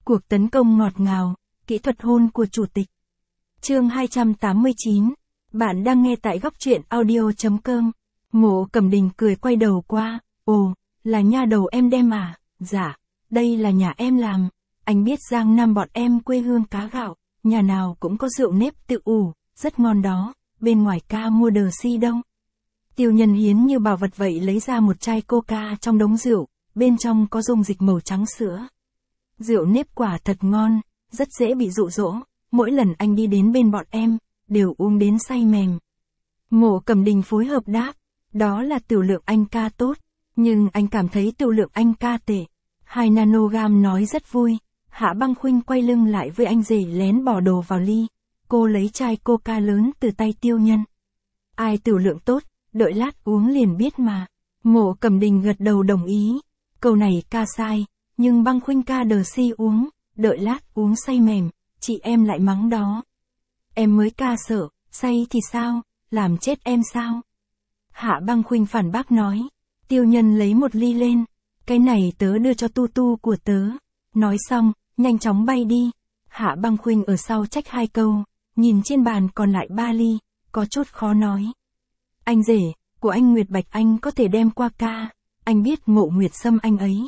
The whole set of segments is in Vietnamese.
Cuộc tấn công ngọt ngào, kỹ thuật hôn của chủ tịch. Chương 289. Bạn đang nghe tại góc truyện audio.com. Mộ Cẩm Đình cười quay đầu qua. Ồ, là nha đầu em đem à? Dạ, đây là nhà em làm. Anh biết Giang Nam bọn em quê hương cá gạo, nhà nào cũng có rượu nếp tự ủ, rất ngon đó. Bên ngoài ca mua đờ si đâu. Tiêu Nhân hiến như bảo vật vậy lấy ra một chai coca trong đống rượu, bên trong có dung dịch màu trắng sữa. Rượu nếp quả thật ngon, rất dễ bị dụ dỗ, mỗi lần anh đi đến bên bọn em, đều uống đến say mềm. Mộ Cẩm Đình phối hợp đáp, đó là tiểu lượng anh ca tốt, nhưng anh cảm thấy tiểu lượng anh ca tệ. 2 nanogam nói rất vui. Hạ Băng Khuynh quay lưng lại với anh rể lén bỏ đồ vào ly, cô lấy chai coca lớn từ tay Tiêu Nhân. Ai tiểu lượng tốt, đợi lát uống liền biết mà. Mộ Cẩm Đình gật đầu đồng ý, câu này ca sai, nhưng Băng Khuynh ca đờ si uống, đợi lát uống say mềm, chị em lại mắng đó. Em mới ca sợ, say thì sao, làm chết em sao? Hạ Băng Khuynh phản bác nói. Tiêu Nhân lấy một ly lên, cái này tớ đưa cho tu tu của tớ. Nói xong, nhanh chóng bay đi. Hạ Băng Khuynh ở sau trách 2 câu, nhìn trên bàn còn lại 3 ly, có chút khó nói. Anh rể, của anh Nguyệt Bạch anh có thể đem qua ca, anh biết Mộ Nguyệt Sâm anh ấy.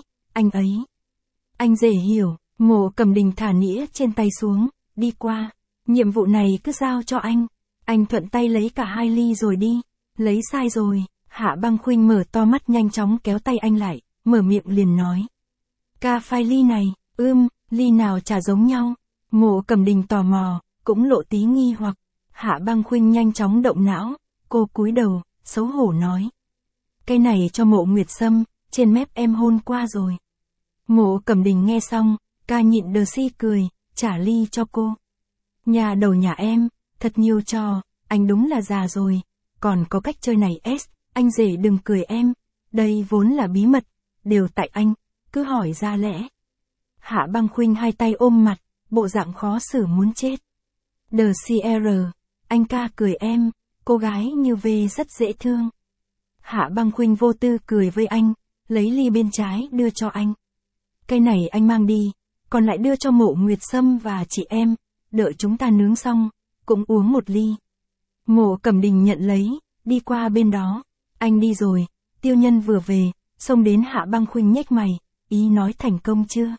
Anh rể hiểu. Mộ Cẩm Đình thả nĩa trên tay xuống, đi qua. Nhiệm vụ này cứ giao cho anh thuận tay lấy cả 2 ly rồi đi. Lấy sai rồi. Hạ Băng Khuynh mở to mắt nhanh chóng kéo tay anh lại, mở miệng liền nói. Ca phai ly này, ly nào chả giống nhau. Mộ Cẩm Đình tò mò, cũng lộ tí nghi hoặc. Hạ Băng Khuynh nhanh chóng động não, cô cúi đầu, xấu hổ nói. Cái này cho Mộ Nguyệt Sâm, trên mép em hôn qua rồi. Mộ Cẩm Đình nghe xong, ca nhịn đờ si cười, trả ly cho cô. Nhà đầu nhà em, thật nhiều trò, anh đúng là già rồi, còn có cách chơi này anh rể đừng cười em, đây vốn là bí mật, đều tại anh, cứ hỏi ra lẽ. Hạ Băng Khuynh 2 tay ôm mặt, bộ dạng khó xử muốn chết. Đờ CR, anh ca cười em, cô gái như V rất dễ thương. Hạ Băng Khuynh vô tư cười với anh, lấy ly bên trái đưa cho anh. Cái này anh mang đi, còn lại đưa cho Mộ Nguyệt Sâm và chị em, đợi chúng ta nướng xong, cũng uống một ly. Mộ Cẩm Đình nhận lấy, đi qua bên đó. Anh đi rồi, Tiêu Nhân vừa về, xông đến Hạ Băng Khuynh nhếch mày, ý nói thành công chưa?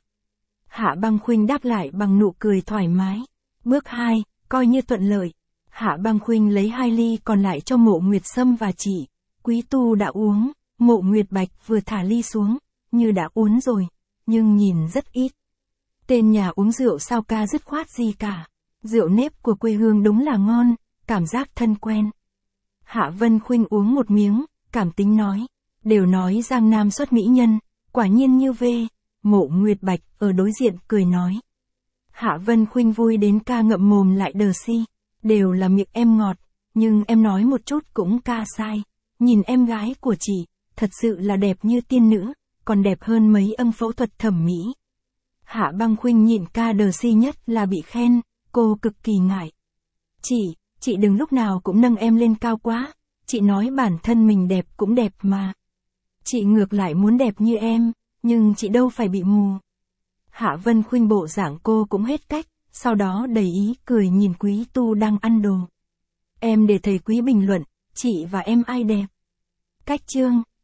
Hạ Băng Khuynh đáp lại bằng nụ cười thoải mái. Bước 2, coi như thuận lợi. Hạ Băng Khuynh lấy 2 ly còn lại cho Mộ Nguyệt Sâm và chị. Quý tu đã uống, Mộ Nguyệt Bạch vừa thả ly xuống, như đã uống rồi, nhưng nhìn rất ít. Tên nhà uống rượu sao ca dứt khoát gì cả. Rượu nếp của quê hương đúng là ngon, cảm giác thân quen. Hạ Vân Khuynh uống một miếng, cảm tính nói. Đều nói Giang Nam xuất mỹ nhân, quả nhiên như V. Mộ Nguyệt Bạch ở đối diện cười nói. Hạ Vân Khuynh vui đến ca ngậm mồm lại đờ si. Đều là miệng em ngọt, nhưng em nói một chút cũng ca sai. Nhìn em gái của chị, thật sự là đẹp như tiên nữ, còn đẹp hơn mấy ông phẫu thuật thẩm mỹ. Hạ Băng Khuynh nhịn ca đờ si nhất là bị khen, cô cực kỳ ngại. Chị đừng lúc nào cũng nâng em lên cao quá, chị nói bản thân mình đẹp cũng đẹp mà. Chị ngược lại muốn đẹp như em, nhưng chị đâu phải bị mù. Hạ Vân Khuynh bộ dạng cô cũng hết cách, sau đó đầy ý cười nhìn Quý tu đang ăn đồ. Em để thầy Quý bình luận, chị và em ai đẹp. Cách chương